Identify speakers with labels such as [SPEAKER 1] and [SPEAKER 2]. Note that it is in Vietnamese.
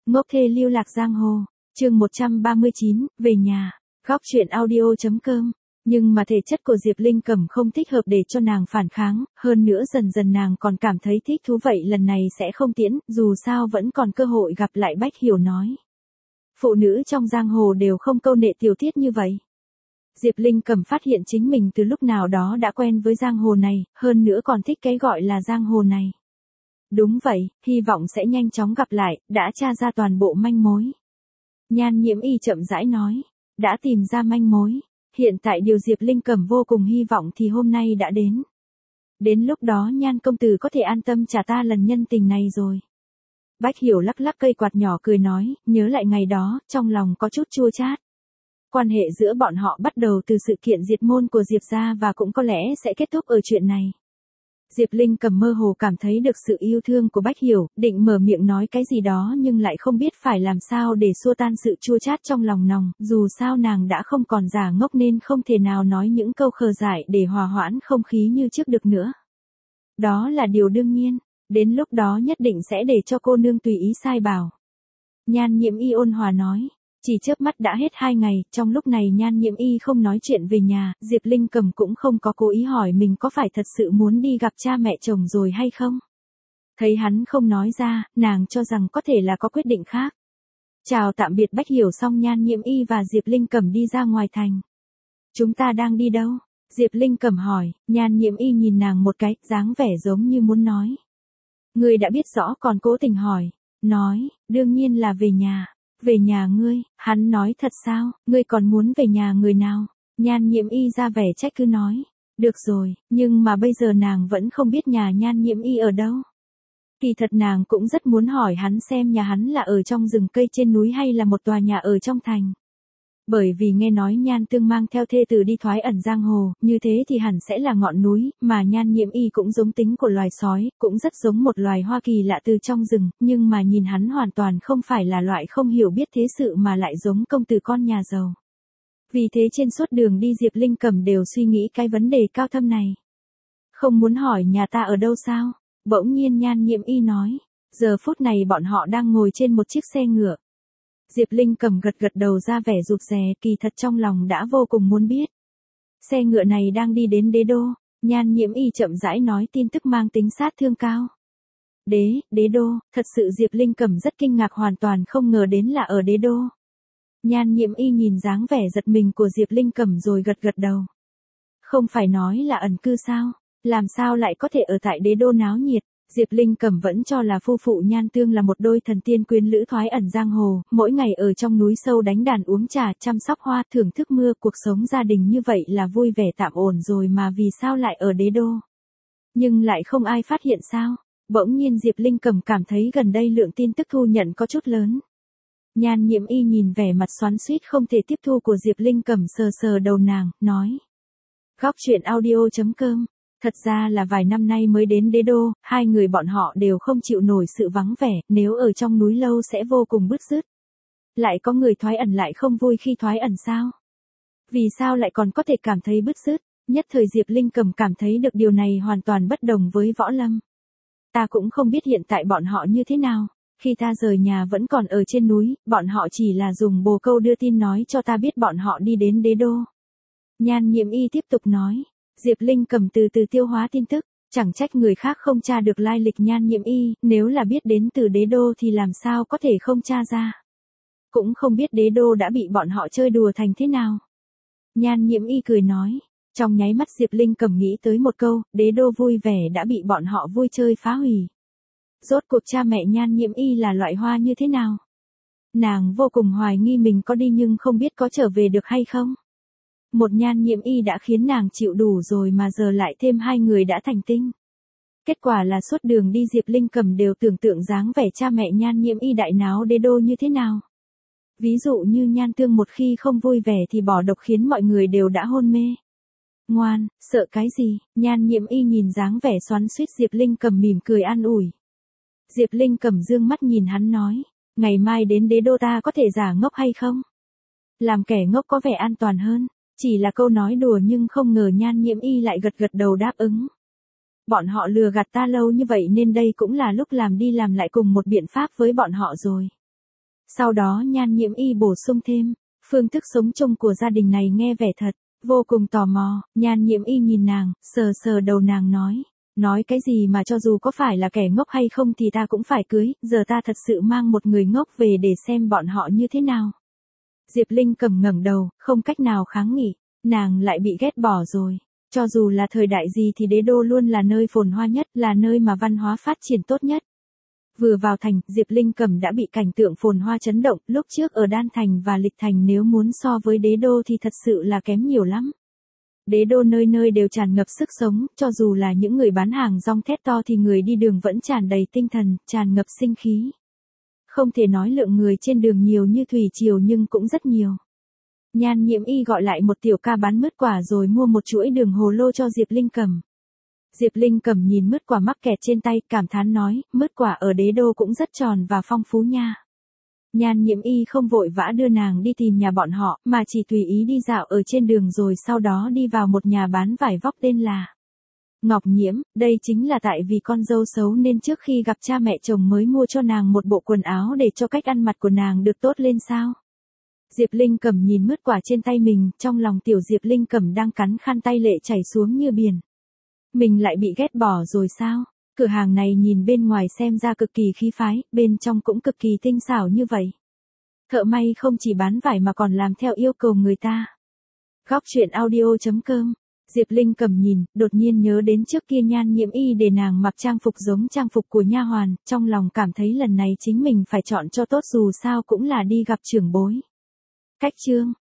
[SPEAKER 1] Ngốc thê lưu lạc giang hồ, chương 139, về nhà, góc truyện audio.com. Nhưng mà thể chất của Diệp Linh Cẩm không thích hợp để cho nàng phản kháng, hơn nữa dần dần nàng còn cảm thấy thích thú, vậy lần này sẽ không tiễn, dù sao vẫn còn cơ hội gặp lại. Bách Hiểu nói. Phụ nữ trong giang hồ đều không câu nệ tiểu tiết như vậy. Diệp Linh Cẩm phát hiện chính mình từ lúc nào đó đã quen với giang hồ này, hơn nữa còn thích cái gọi là giang hồ này. Đúng vậy, hy vọng sẽ nhanh chóng gặp lại, đã tra ra toàn bộ manh mối. Nhan Nhiễm Y chậm rãi nói, đã tìm ra manh mối. Hiện tại điều Diệp Linh Cẩm vô cùng hy vọng thì hôm nay đã đến. Đến lúc đó Nhan công tử có thể an tâm trả ta lần nhân tình này rồi. Bách Hiểu lắc lắc cây quạt nhỏ cười nói, nhớ lại ngày đó, trong lòng có chút chua chát. Quan hệ giữa bọn họ bắt đầu từ sự kiện diệt môn của Diệp gia và cũng có lẽ sẽ kết thúc ở chuyện này. Diệp Linh Cẩm mơ hồ cảm thấy được sự yêu thương của Bách Hiểu, định mở miệng nói cái gì đó nhưng lại không biết phải làm sao để xua tan sự chua chát trong lòng nòng, dù sao nàng đã không còn giả ngốc nên không thể nào nói những câu khờ dại để hòa hoãn không khí như trước được nữa. Đó là điều đương nhiên, đến lúc đó nhất định sẽ để cho cô nương tùy ý sai bảo. Nhan Nhiễm Y ôn hòa nói. Chỉ chớp mắt đã hết 2 ngày, trong lúc này Nhan Nhiễm Y không nói chuyện về nhà, Diệp Linh Cẩm cũng không có cố ý hỏi mình có phải thật sự muốn đi gặp cha mẹ chồng rồi hay không. Thấy hắn không nói ra, nàng cho rằng có thể là có quyết định khác. Chào tạm biệt Bách Hiểu xong Nhan Nhiễm Y và Diệp Linh Cẩm đi ra ngoài thành. Chúng ta đang đi đâu? Diệp Linh Cẩm hỏi, Nhan Nhiễm Y nhìn nàng một cái, dáng vẻ giống như muốn nói. Ngươi đã biết rõ còn cố tình hỏi. Nói, đương nhiên là về nhà. Về nhà ngươi, hắn nói thật sao, ngươi còn muốn về nhà người nào? Nhan Nhiễm Y ra vẻ trách cứ nói. Được rồi, nhưng mà bây giờ nàng vẫn không biết nhà Nhan Nhiễm Y ở đâu. Kỳ thật nàng cũng rất muốn hỏi hắn xem nhà hắn là ở trong rừng cây trên núi hay là một tòa nhà ở trong thành. Bởi vì nghe nói Nhan Tương mang theo thê tử đi thoái ẩn giang hồ, như thế thì hẳn sẽ là ngọn núi, mà Nhan Nhiễm Y cũng giống tính của loài sói, cũng rất giống một loài hoa kỳ lạ từ trong rừng, nhưng mà nhìn hắn hoàn toàn không phải là loại không hiểu biết thế sự mà lại giống công tử con nhà giàu. Vì thế trên suốt đường đi Diệp Linh Cẩm đều suy nghĩ cái vấn đề cao thâm này. Không muốn hỏi nhà ta ở đâu sao? Bỗng nhiên Nhan Nhiễm Y nói. Giờ phút này bọn họ đang ngồi trên một chiếc xe ngựa. Diệp Linh Cẩm gật gật đầu ra vẻ rụt rè, kỳ thật trong lòng đã vô cùng muốn biết. Xe ngựa này đang đi đến Đế Đô, Nhan Nhiễm Y chậm rãi nói tin tức mang tính sát thương cao. Đế Đô, thật sự Diệp Linh Cẩm rất kinh ngạc hoàn toàn không ngờ đến là ở Đế Đô. Nhan Nhiễm Y nhìn dáng vẻ giật mình của Diệp Linh Cẩm rồi gật gật đầu. Không phải nói là ẩn cư sao, làm sao lại có thể ở tại Đế Đô náo nhiệt. Diệp Linh Cẩm vẫn cho là phu phụ Nhan Tương là một đôi thần tiên quyến lữ thoái ẩn giang hồ, mỗi ngày ở trong núi sâu đánh đàn uống trà, chăm sóc hoa, thưởng thức mưa, cuộc sống gia đình như vậy là vui vẻ tạm ổn rồi mà vì sao lại ở Đế Đô. Nhưng lại không ai phát hiện sao? Bỗng nhiên Diệp Linh Cẩm cảm thấy gần đây lượng tin tức thu nhận có chút lớn. Nhan Nhiễm Y nhìn vẻ mặt xoắn xuýt không thể tiếp thu của Diệp Linh Cẩm sờ sờ đầu nàng, nói. Góc truyện audio.com. Thật ra là vài năm nay mới đến Đế Đô, hai người bọn họ đều không chịu nổi sự vắng vẻ, nếu ở trong núi lâu sẽ vô cùng bứt rứt. Lại có người thoái ẩn lại không vui khi thoái ẩn sao? Vì sao lại còn có thể cảm thấy bứt rứt? Nhất thời Diệp Linh Cẩm cảm thấy được điều này hoàn toàn bất đồng với Võ Lâm. Ta cũng không biết hiện tại bọn họ như thế nào. Khi ta rời nhà vẫn còn ở trên núi, bọn họ chỉ là dùng bồ câu đưa tin nói cho ta biết bọn họ đi đến Đế Đô. Nhan Nhiễm Y tiếp tục nói. Diệp Linh Cẩm từ từ tiêu hóa tin tức, chẳng trách người khác không tra được lai lịch Nhan Nhiễm Y, nếu là biết đến từ Đế Đô thì làm sao có thể không tra ra. Cũng không biết Đế Đô đã bị bọn họ chơi đùa thành thế nào. Nhan Nhiễm Y cười nói, trong nháy mắt Diệp Linh Cẩm nghĩ tới một câu, Đế Đô vui vẻ đã bị bọn họ vui chơi phá hủy. Rốt cuộc cha mẹ Nhan Nhiễm Y là loại hoa như thế nào? Nàng vô cùng hoài nghi mình có đi nhưng không biết có trở về được hay không. Một Nhan Nhiễm Y đã khiến nàng chịu đủ rồi mà giờ lại thêm hai người đã thành tinh. Kết quả là suốt đường đi Diệp Linh Cẩm đều tưởng tượng dáng vẻ cha mẹ Nhan Nhiễm Y đại náo Đế Đô như thế nào. Ví dụ như Nhan Tương một khi không vui vẻ thì bỏ độc khiến mọi người đều đã hôn mê. Ngoan, sợ cái gì? Nhan Nhiễm Y nhìn dáng vẻ xoắn xuýt Diệp Linh Cẩm mỉm cười an ủi. Diệp Linh Cẩm dương mắt nhìn hắn nói, ngày mai đến Đế Đô ta có thể giả ngốc hay không? Làm kẻ ngốc có vẻ an toàn hơn. Chỉ là câu nói đùa nhưng không ngờ Nhan Nhiễm Y lại gật gật đầu đáp ứng. Bọn họ lừa gạt ta lâu như vậy nên đây cũng là lúc làm đi làm lại cùng một biện pháp với bọn họ rồi. Sau đó Nhan Nhiễm Y bổ sung thêm, phương thức sống chung của gia đình này nghe vẻ thật, vô cùng tò mò. Nhan Nhiễm Y nhìn nàng, sờ sờ đầu nàng nói cái gì mà cho dù có phải là kẻ ngốc hay không thì ta cũng phải cưới, giờ ta thật sự mang một người ngốc về để xem bọn họ như thế nào. Diệp Linh Cẩm ngẩng đầu, không cách nào kháng nghị, nàng lại bị ghét bỏ rồi. Cho dù là thời đại gì thì đế đô luôn là nơi phồn hoa nhất, là nơi mà văn hóa phát triển tốt nhất. Vừa vào thành, Diệp Linh Cẩm đã bị cảnh tượng phồn hoa chấn động, lúc trước ở Đan Thành và Lịch Thành nếu muốn so với đế đô thì thật sự là kém nhiều lắm. Đế đô nơi nơi đều tràn ngập sức sống, cho dù là những người bán hàng rong thét to thì người đi đường vẫn tràn đầy tinh thần, tràn ngập sinh khí. Không thể nói lượng người trên đường nhiều như thủy triều nhưng cũng rất nhiều. Nhan Nhiễm Y gọi lại một tiểu ca bán mứt quả rồi mua một chuỗi đường hồ lô cho Diệp Linh Cẩm. Diệp Linh Cẩm nhìn mứt quả mắc kẹt trên tay, cảm thán nói, mứt quả ở đế đô cũng rất tròn và phong phú nha. Nhan Nhiễm Y không vội vã đưa nàng đi tìm nhà bọn họ, mà chỉ tùy ý đi dạo ở trên đường rồi sau đó đi vào một nhà bán vải vóc tên là Ngọc Nhiễm. Đây chính là tại vì con dâu xấu nên trước khi gặp cha mẹ chồng mới mua cho nàng một bộ quần áo để cho cách ăn mặc của nàng được tốt lên sao. Diệp Linh Cẩm nhìn mứt quả trên tay mình, trong lòng tiểu Diệp Linh Cẩm đang cắn khăn tay lệ chảy xuống như biển. Mình lại bị ghét bỏ rồi sao? Cửa hàng này nhìn bên ngoài xem ra cực kỳ khí phái, bên trong cũng cực kỳ tinh xảo như vậy. Thợ may không chỉ bán vải mà còn làm theo yêu cầu người ta. Góc truyện audio.com. Diệp Linh Cẩm nhìn, đột nhiên nhớ đến trước kia Nhan Nhiễm Y để nàng mặc trang phục giống trang phục của nha hoàn, trong lòng cảm thấy lần này chính mình phải chọn cho tốt dù sao cũng là đi gặp trưởng bối. Cách chương